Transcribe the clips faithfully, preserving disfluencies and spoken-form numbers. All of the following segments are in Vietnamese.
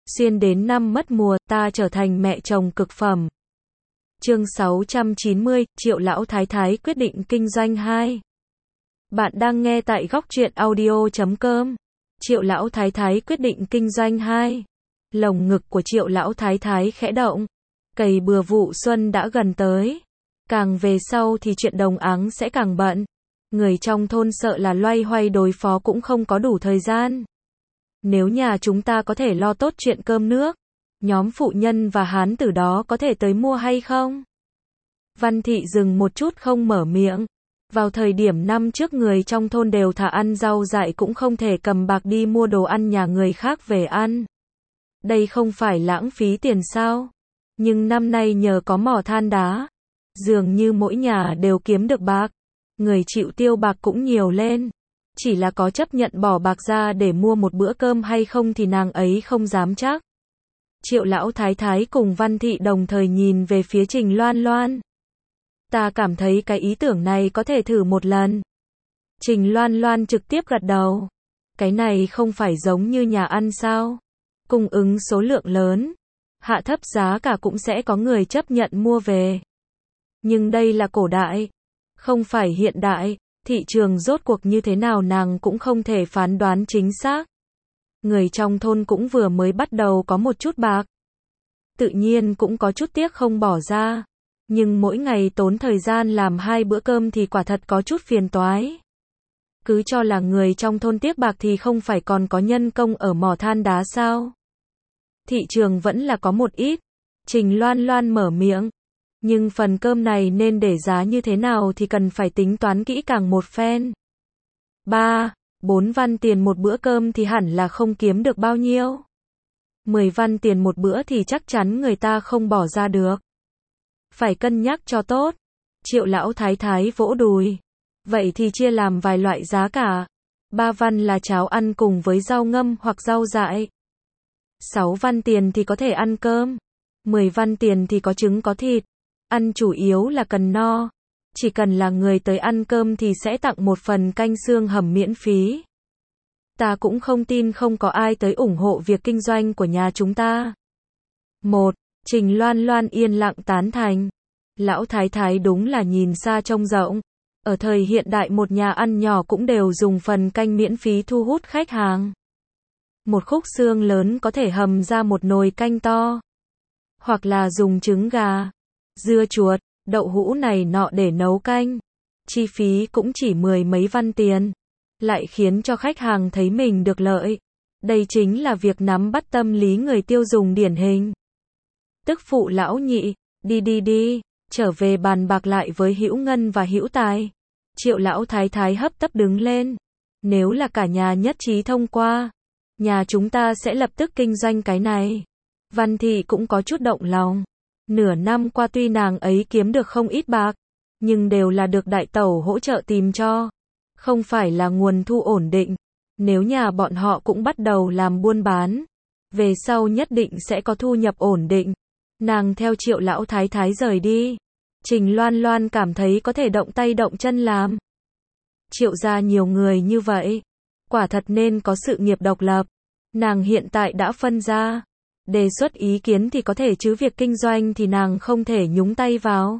Xuyên đến năm mất mùa, ta trở thành mẹ chồng cực phẩm. Chương sáu trăm chín mươi, Triệu lão thái thái quyết định kinh doanh hai. Bạn đang nghe tại góc truyện audio chấm com. Triệu lão thái thái quyết định kinh doanh hai. Lồng ngực của Triệu lão thái thái khẽ động. Cày bừa vụ xuân đã gần tới. Càng về sau thì chuyện đồng áng sẽ càng bận. Người trong thôn sợ là loay hoay đối phó cũng không có đủ thời gian. Nếu nhà chúng ta có thể lo tốt chuyện cơm nước, nhóm phụ nhân và hán tử đó có thể tới mua hay không? Văn Thị dừng một chút không mở miệng. Vào thời điểm năm trước người trong thôn đều thà ăn rau dại cũng không thể cầm bạc đi mua đồ ăn nhà người khác về ăn. Đây không phải lãng phí tiền sao? Nhưng năm nay nhờ có mỏ than đá, dường như mỗi nhà đều kiếm được bạc. Người chịu tiêu bạc cũng nhiều lên. Chỉ là có chấp nhận bỏ bạc ra để mua một bữa cơm hay không thì nàng ấy không dám chắc. Triệu lão thái thái cùng Văn Thị đồng thời nhìn về phía Trình Loan Loan. Ta cảm thấy cái ý tưởng này có thể thử một lần. Trình Loan Loan trực tiếp gật đầu. Cái này không phải giống như nhà ăn sao? Cung ứng số lượng lớn, hạ thấp giá cả cũng sẽ có người chấp nhận mua về. Nhưng đây là cổ đại, không phải hiện đại. Thị trường rốt cuộc như thế nào nàng cũng không thể phán đoán chính xác. Người trong thôn cũng vừa mới bắt đầu có một chút bạc. Tự nhiên cũng có chút tiếc không bỏ ra. Nhưng mỗi ngày tốn thời gian làm hai bữa cơm thì quả thật có chút phiền toái. Cứ cho là người trong thôn tiếc bạc thì không phải còn có nhân công ở mỏ than đá sao? Thị trường vẫn là có một ít. Trình Loan Loan mở miệng. Nhưng phần cơm này nên để giá như thế nào thì cần phải tính toán kỹ càng một phen. Ba, bốn văn tiền một bữa cơm thì hẳn là không kiếm được bao nhiêu. Mười văn tiền một bữa thì chắc chắn người ta không bỏ ra được. Phải cân nhắc cho tốt. Triệu lão thái thái vỗ đùi. Vậy thì chia làm vài loại giá cả. Ba văn là cháo ăn cùng với rau ngâm hoặc rau dại. Sáu văn tiền thì có thể ăn cơm. Mười văn tiền thì có trứng có thịt. Ăn chủ yếu là cần no. Chỉ cần là người tới ăn cơm thì sẽ tặng một phần canh xương hầm miễn phí. Ta cũng không tin không có ai tới ủng hộ việc kinh doanh của nhà chúng ta. Một, Trình Loan Loan yên lặng tán thành. Lão thái thái đúng là nhìn xa trông rộng. Ở thời hiện đại một nhà ăn nhỏ cũng đều dùng phần canh miễn phí thu hút khách hàng. Một khúc xương lớn có thể hầm ra một nồi canh to. Hoặc là dùng trứng gà, dưa chuột, đậu hũ này nọ để nấu canh. Chi phí cũng chỉ mười mấy văn tiền. Lại khiến cho khách hàng thấy mình được lợi. Đây chính là việc nắm bắt tâm lý người tiêu dùng điển hình. Tức phụ lão nhị, đi đi đi, trở về bàn bạc lại với Hữu Ngân và Hữu Tài. Triệu lão thái thái hấp tấp đứng lên. Nếu là cả nhà nhất trí thông qua, nhà chúng ta sẽ lập tức kinh doanh cái này. Văn Thị cũng có chút động lòng. Nửa năm qua tuy nàng ấy kiếm được không ít bạc, nhưng đều là được đại tẩu hỗ trợ tìm cho. Không phải là nguồn thu ổn định. Nếu nhà bọn họ cũng bắt đầu làm buôn bán, về sau nhất định sẽ có thu nhập ổn định. Nàng theo Triệu lão thái thái rời đi. Trình Loan Loan cảm thấy có thể động tay động chân làm. Triệu gia nhiều người như vậy, quả thật nên có sự nghiệp độc lập. Nàng hiện tại đã phân ra. Đề xuất ý kiến thì có thể chứ việc kinh doanh thì nàng không thể nhúng tay vào.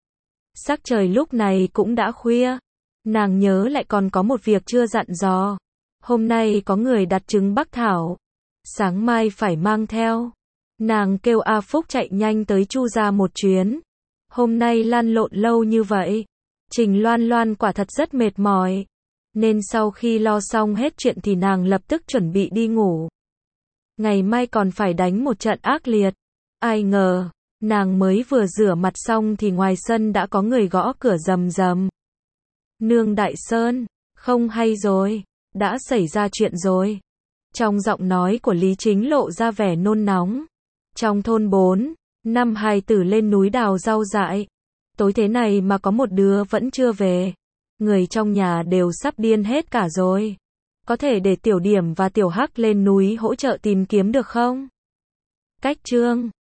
Sắc trời lúc này cũng đã khuya. Nàng nhớ lại còn có một việc chưa dặn dò. Hôm nay có người đặt trứng Bắc Thảo. Sáng mai phải mang theo. Nàng kêu A Phúc chạy nhanh tới Chu gia một chuyến. Hôm nay lăn lộn lâu như vậy. Trình Loan Loan quả thật rất mệt mỏi. Nên sau khi lo xong hết chuyện thì nàng lập tức chuẩn bị đi ngủ. Ngày mai còn phải đánh một trận ác liệt. Ai ngờ, nàng mới vừa rửa mặt xong thì ngoài sân đã có người gõ cửa rầm rầm. Nương Đại Sơn, không hay rồi, đã xảy ra chuyện rồi. Trong giọng nói của Lý Chính lộ ra vẻ nôn nóng. Trong thôn bốn, năm hài tử lên núi đào rau dại. Tối thế này mà có một đứa vẫn chưa về. Người trong nhà đều sắp điên hết cả rồi. Có thể để Tiểu Điểm và Tiểu Hắc lên núi hỗ trợ tìm kiếm được không? Cách chương